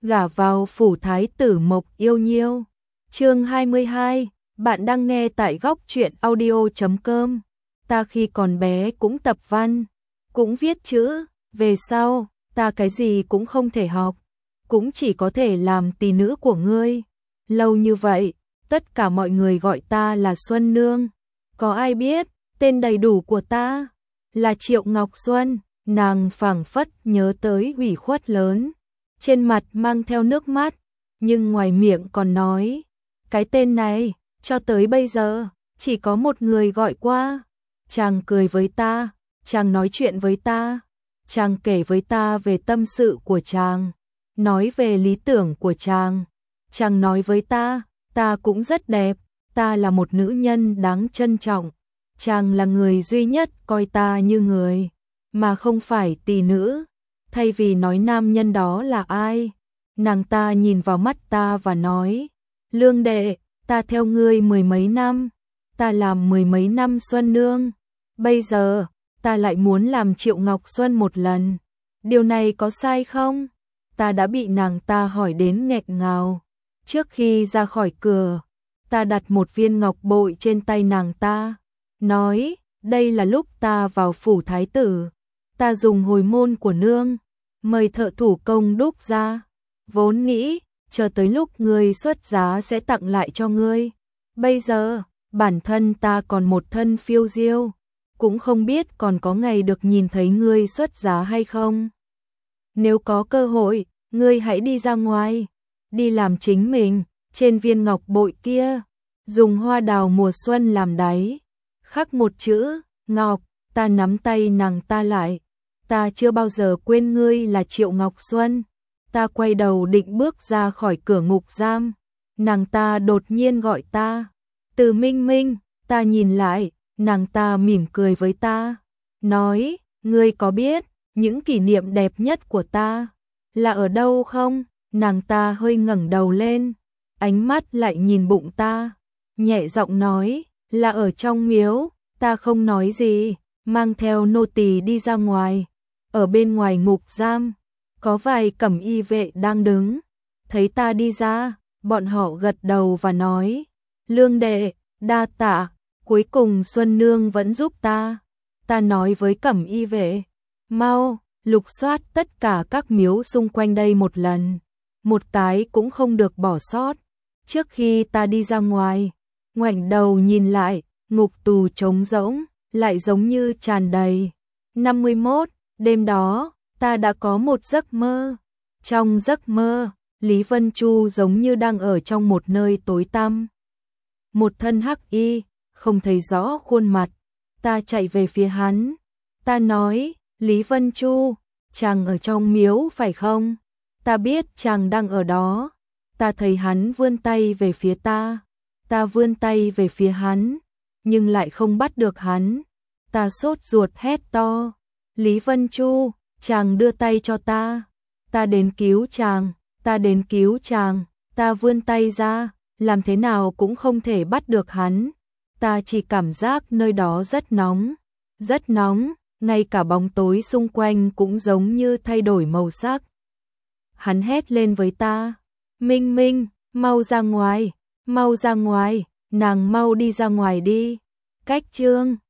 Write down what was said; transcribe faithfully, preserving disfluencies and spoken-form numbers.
gả vào phủ thái tử Mộc Yêu Nhiêu. Chương hai mươi hai, bạn đang nghe tại góc truyện audio chấm com. Ta khi còn bé cũng tập văn, cũng viết chữ, về sau, ta cái gì cũng không thể học, cũng chỉ có thể làm tỳ nữ của ngươi. Lâu như vậy, tất cả mọi người gọi ta là Xuân Nương. Có ai biết, tên đầy đủ của ta là Triệu Ngọc Xuân. Nàng phảng phất nhớ tới ủy khuất lớn, trên mặt mang theo nước mắt, nhưng ngoài miệng còn nói, cái tên này, cho tới bây giờ, chỉ có một người gọi qua. Chàng cười với ta, chàng nói chuyện với ta, chàng kể với ta về tâm sự của chàng, nói về lý tưởng của chàng. Chàng nói với ta, ta cũng rất đẹp, ta là một nữ nhân đáng trân trọng. Chàng là người duy nhất coi ta như người, mà không phải tỳ nữ. Thay vì nói nam nhân đó là ai, nàng ta nhìn vào mắt ta và nói, Lương đệ, ta theo ngươi mười mấy năm, ta làm mười mấy năm Xuân Nương, bây giờ, ta lại muốn làm Triệu Ngọc Xuân một lần. Điều này có sai không? Ta đã bị nàng ta hỏi đến nghẹn ngào. Trước khi ra khỏi cửa, ta đặt một viên ngọc bội trên tay nàng ta, nói, đây là lúc ta vào phủ thái tử, ta dùng hồi môn của nương, mời thợ thủ công đúc ra, vốn nghĩ, chờ tới lúc ngươi xuất giá sẽ tặng lại cho ngươi. Bây giờ, bản thân ta còn một thân phiêu diêu, cũng không biết còn có ngày được nhìn thấy ngươi xuất giá hay không. Nếu có cơ hội, ngươi hãy đi ra ngoài, đi làm chính mình. Trên viên ngọc bội kia, dùng hoa đào mùa xuân làm đáy, khắc một chữ, Ngọc. Ta nắm tay nàng ta lại, ta chưa bao giờ quên ngươi là Triệu Ngọc Xuân. Ta quay đầu định bước ra khỏi cửa ngục giam, nàng ta đột nhiên gọi ta, Từ Minh Minh. Ta nhìn lại, nàng ta mỉm cười với ta, nói, ngươi có biết những kỷ niệm đẹp nhất của ta là ở đâu không? Nàng ta hơi ngẩng đầu lên, ánh mắt lại nhìn bụng ta, nhẹ giọng nói, là ở trong miếu. Ta không nói gì, mang theo nô tỳ đi ra ngoài. Ở bên ngoài ngục giam, có vài cẩm y vệ đang đứng, thấy ta đi ra, bọn họ gật đầu và nói, Lương đệ, đa tạ, cuối cùng Xuân Nương vẫn giúp ta. Ta nói với cẩm y vệ, mau, lục soát tất cả các miếu xung quanh đây một lần, một cái cũng không được bỏ sót. Trước khi ta đi ra ngoài, ngoảnh đầu nhìn lại, ngục tù trống rỗng, lại giống như tràn đầy. năm mươi mốt, đêm đó, ta đã có một giấc mơ. Trong giấc mơ, Lý Vân Chu giống như đang ở trong một nơi tối tăm. Một thân hắc y, không thấy rõ khuôn mặt. Ta chạy về phía hắn. Ta nói, Lý Vân Chu, chàng ở trong miếu phải không? Ta biết chàng đang ở đó. Ta thấy hắn vươn tay về phía ta. Ta vươn tay về phía hắn, nhưng lại không bắt được hắn. Ta sốt ruột hét to, Lý Vân Chu, chàng đưa tay cho ta. Ta đến cứu chàng, ta đến cứu chàng. Ta vươn tay ra, làm thế nào cũng không thể bắt được hắn. Ta chỉ cảm giác nơi đó rất nóng, rất nóng, ngay cả bóng tối xung quanh cũng giống như thay đổi màu sắc. Hắn hét lên với ta, Minh Minh, mau ra ngoài, mau ra ngoài, nàng mau đi ra ngoài đi. Cách chương